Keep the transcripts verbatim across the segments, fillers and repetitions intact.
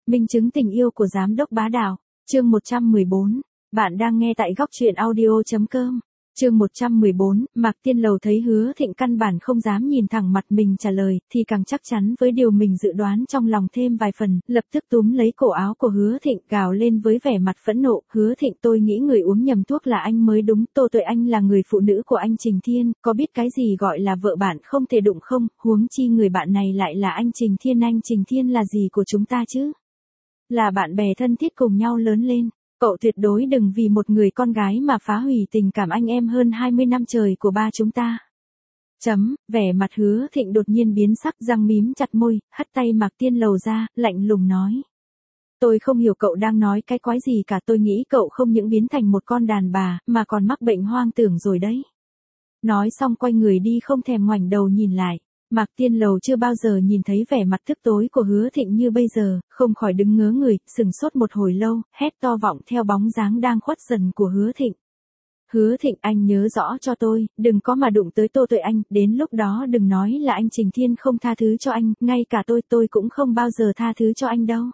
Minh chứng tình yêu của giám đốc bá đạo. Chương một trăm mười bốn. Bạn đang nghe tại góc truyện audio.com. Chương một trăm mười bốn, Mạc Tiên Lầu thấy Hứa Thịnh căn bản không dám nhìn thẳng mặt mình trả lời, thì càng chắc chắn với điều mình dự đoán trong lòng thêm vài phần, lập tức túm lấy cổ áo của Hứa Thịnh gào lên với vẻ mặt phẫn nộ, Hứa Thịnh tôi nghĩ người uống nhầm thuốc là anh mới đúng, Tô Tuệ Anh là người phụ nữ của anh Trình Thiên, có biết cái gì gọi là vợ bạn không thể đụng không, huống chi người bạn này lại là anh Trình Thiên, anh Trình Thiên là gì của chúng ta chứ? Là bạn bè thân thiết cùng nhau lớn lên. Cậu tuyệt đối đừng vì một người con gái mà phá hủy tình cảm anh em hơn hai mươi năm trời của ba chúng ta. Chấm, vẻ mặt Hứa Thịnh đột nhiên biến sắc, răng mím chặt môi, hất tay Mạc Tiên Lầu ra, lạnh lùng nói. Tôi không hiểu cậu đang nói cái quái gì cả, tôi nghĩ cậu không những biến thành một con đàn bà, mà còn mắc bệnh hoang tưởng rồi đấy. Nói xong quay người đi không thèm ngoảnh đầu nhìn lại. Mạc Tiên Lầu chưa bao giờ nhìn thấy vẻ mặt tức tối của Hứa Thịnh như bây giờ, không khỏi đứng ngớ người, sừng sốt một hồi lâu, hét to vọng theo bóng dáng đang khuất dần của Hứa Thịnh. Hứa Thịnh, anh nhớ rõ cho tôi, đừng có mà đụng tới Tô Tuệ Anh, đến lúc đó đừng nói là anh Trình Thiên không tha thứ cho anh, ngay cả tôi tôi cũng không bao giờ tha thứ cho anh đâu.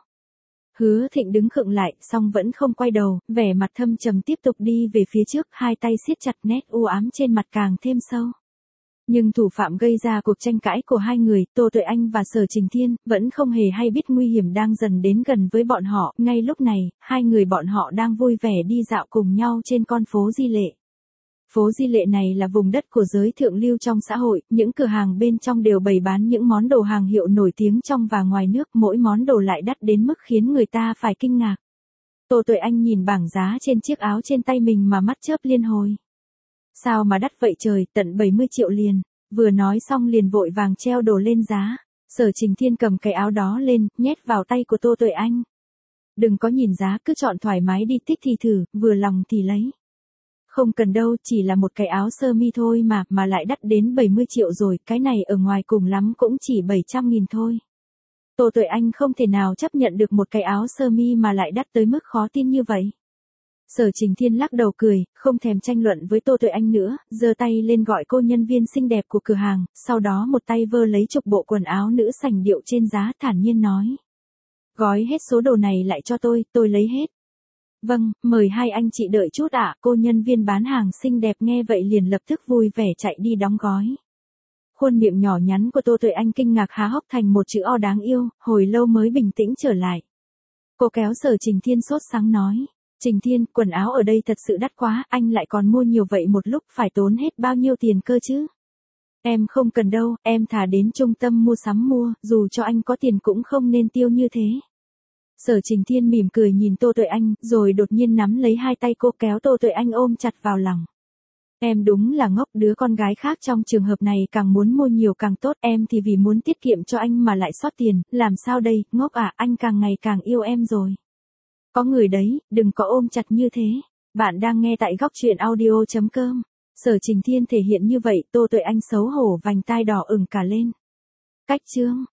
Hứa Thịnh đứng khựng lại, song vẫn không quay đầu, vẻ mặt thâm trầm tiếp tục đi về phía trước, hai tay siết chặt, nét u ám trên mặt càng thêm sâu. Nhưng thủ phạm gây ra cuộc tranh cãi của hai người, Tô Tuệ Anh và Sở Trình Thiên, vẫn không hề hay biết nguy hiểm đang dần đến gần với bọn họ. Ngay lúc này, hai người bọn họ đang vui vẻ đi dạo cùng nhau trên con phố Di Lệ. Phố Di Lệ này là vùng đất của giới thượng lưu trong xã hội, những cửa hàng bên trong đều bày bán những món đồ hàng hiệu nổi tiếng trong và ngoài nước, mỗi món đồ lại đắt đến mức khiến người ta phải kinh ngạc. Tô Tuệ Anh nhìn bảng giá trên chiếc áo trên tay mình mà mắt chớp liên hồi. Sao mà đắt vậy trời, tận bảy mươi triệu liền, vừa nói xong liền vội vàng treo đồ lên giá. Sở Trình Thiên cầm cái áo đó lên, nhét vào tay của Tô Tuệ Anh. Đừng có nhìn giá, cứ chọn thoải mái đi, thích thì thử, vừa lòng thì lấy. Không cần đâu, chỉ là một cái áo sơ mi thôi mà, mà lại đắt đến bảy mươi triệu rồi, cái này ở ngoài cùng lắm cũng chỉ bảy trăm nghìn thôi. Tô Tuệ Anh không thể nào chấp nhận được một cái áo sơ mi mà lại đắt tới mức khó tin như vậy. Sở Trình Thiên lắc đầu cười, không thèm tranh luận với Tô Tuệ Anh nữa, giơ tay lên gọi cô nhân viên xinh đẹp của cửa hàng, sau đó một tay vơ lấy chục bộ quần áo nữ sành điệu trên giá, thản nhiên nói. Gói hết số đồ này lại cho tôi, tôi lấy hết. Vâng, mời hai anh chị đợi chút ạ, cô nhân viên bán hàng xinh đẹp nghe vậy liền lập tức vui vẻ chạy đi đóng gói. Khuôn miệng nhỏ nhắn của Tô Tuệ Anh kinh ngạc há hốc thành một chữ O đáng yêu, hồi lâu mới bình tĩnh trở lại. Cô kéo Sở Trình Thiên sốt sắng nói. Trình Thiên, quần áo ở đây thật sự đắt quá, anh lại còn mua nhiều vậy một lúc, phải tốn hết bao nhiêu tiền cơ chứ? Em không cần đâu, em thà đến trung tâm mua sắm mua, dù cho anh có tiền cũng không nên tiêu như thế. Sở Trình Thiên mỉm cười nhìn Tô Tuệ Anh, rồi đột nhiên nắm lấy hai tay cô kéo Tô Tuệ Anh ôm chặt vào lòng. Em đúng là ngốc, đứa con gái khác trong trường hợp này càng muốn mua nhiều càng tốt, em thì vì muốn tiết kiệm cho anh mà lại sót tiền, làm sao đây, ngốc à, anh càng ngày càng yêu em rồi. Có người đấy, đừng có ôm chặt như thế. Bạn đang nghe tại góc truyện audio.com. Sở Trình Thiên thể hiện như vậy, Tô Tuệ Anh xấu hổ vành tai đỏ ửng cả lên. Cách chương.